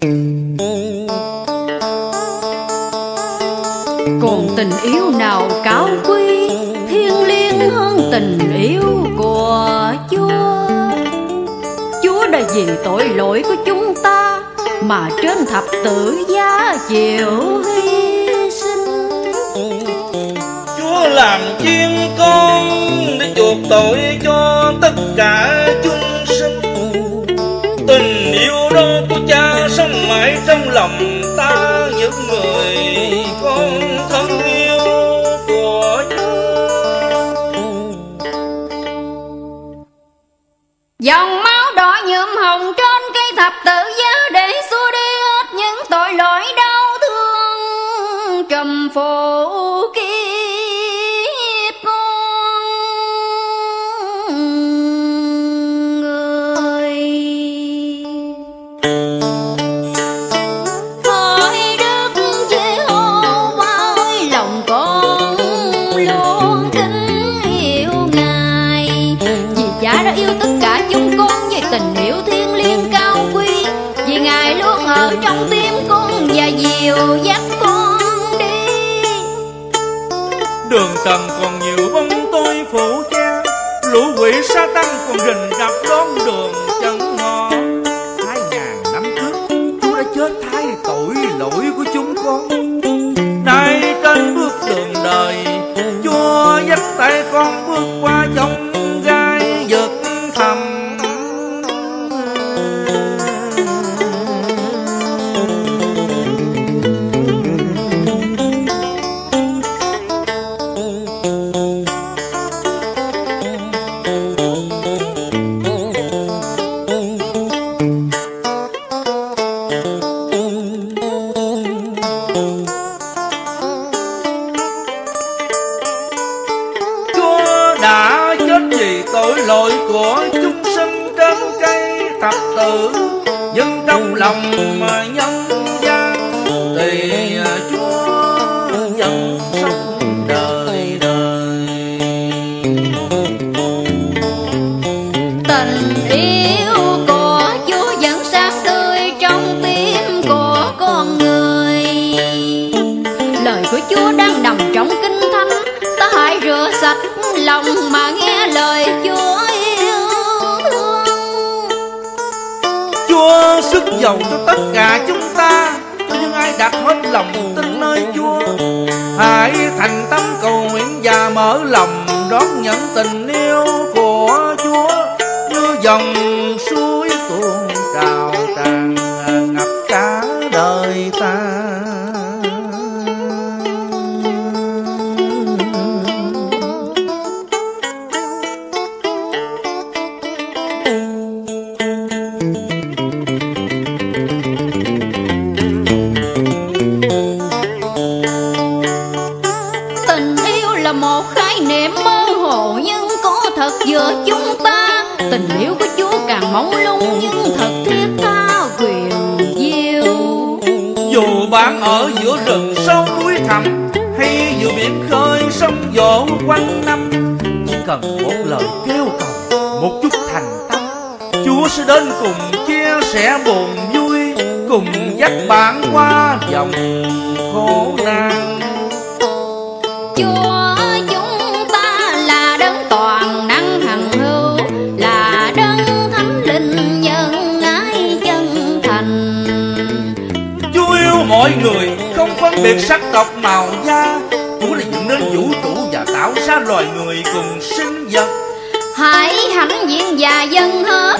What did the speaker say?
Còn tình yêu nào cao quý thiêng liêng hơn tình yêu của Chúa? Chúa đã vì tội lỗi của chúng ta mà trên thập tự giá chịu hy sinh. Chúa làm chiên con để chuộc tội cho tất cả chúng sinh. Tình yêu đó của Cha sống mãi trong lòng ta, những người con thân yêu của Chúa. Dòng máu đỏ nhuộm hồng trên cây thập tự giá để xua đi hết những tội lỗi đau thương trùm phủ kiếp con người. Hỡi Đức Giê-hô-va ơi, lòng con luôn kính yêu Ngài, vì Cha đã yêu tất cả chúng con với tình yêu thiêng liêng cao quý, vì Ngài luôn ở trong tim con và dìu dắt con đi. Đường trần còn nhiều bóng tối phủ che, lũ quỷ sa tăng còn rình rập đón đường chân họ. 2000 năm trước Chúa đã chết thay tội lỗi của chúng con. Nay trên bước đường đời, Chúa dắt tay con bước qua trong gai vực thẳm. Chúa đã chết vì tội lỗi của chúng sinh trên cây thập tự, nhưng trong lòng mà nhân gian thì Chúa vẫn sống đời đời. Tình yêu của Chúa vẫn sáng tươi trong tim của con người. Lời của Chúa đang nằm trong Kinh Thánh, ta hãy rửa sạch lòng mà nghe lời Chúa yêu thương. Chúa sức giàu cho tất cả chúng ta, cho những ai đặt hết lòng tin nơi Chúa. Hãy thành tâm cầu nguyện và mở lòng đón nhận tình yêu của Chúa, như dòng suối tuôn trào tràn ngập cả đời ta. Tình yêu là một khái niệm mơ hồ nhưng có thật giữa chúng ta. Tình yêu của Chúa càng mong lung nhưng thật thiết tha quyền diệu. Dù bạn ở giữa rừng sâu núi thẳm, hay giữa biển khơi sông vỗ quanh năm, Chỉ cần một lời kêu cầu, một chút thành tâm, Chúa sẽ đến cùng chia sẻ buồn vui, cùng dắt bạn qua dòng khổ nạn. Chúa chúng ta là đấng toàn năng hằng hữu, là đấng thánh linh nhân ái chân thành. Chúa yêu mọi người, không phân biệt sắc tộc màu da. Chúa đã dựng nên vũ trụ và tạo ra loài người cùng sinh vật. Hãy hãnh diện và dâng hết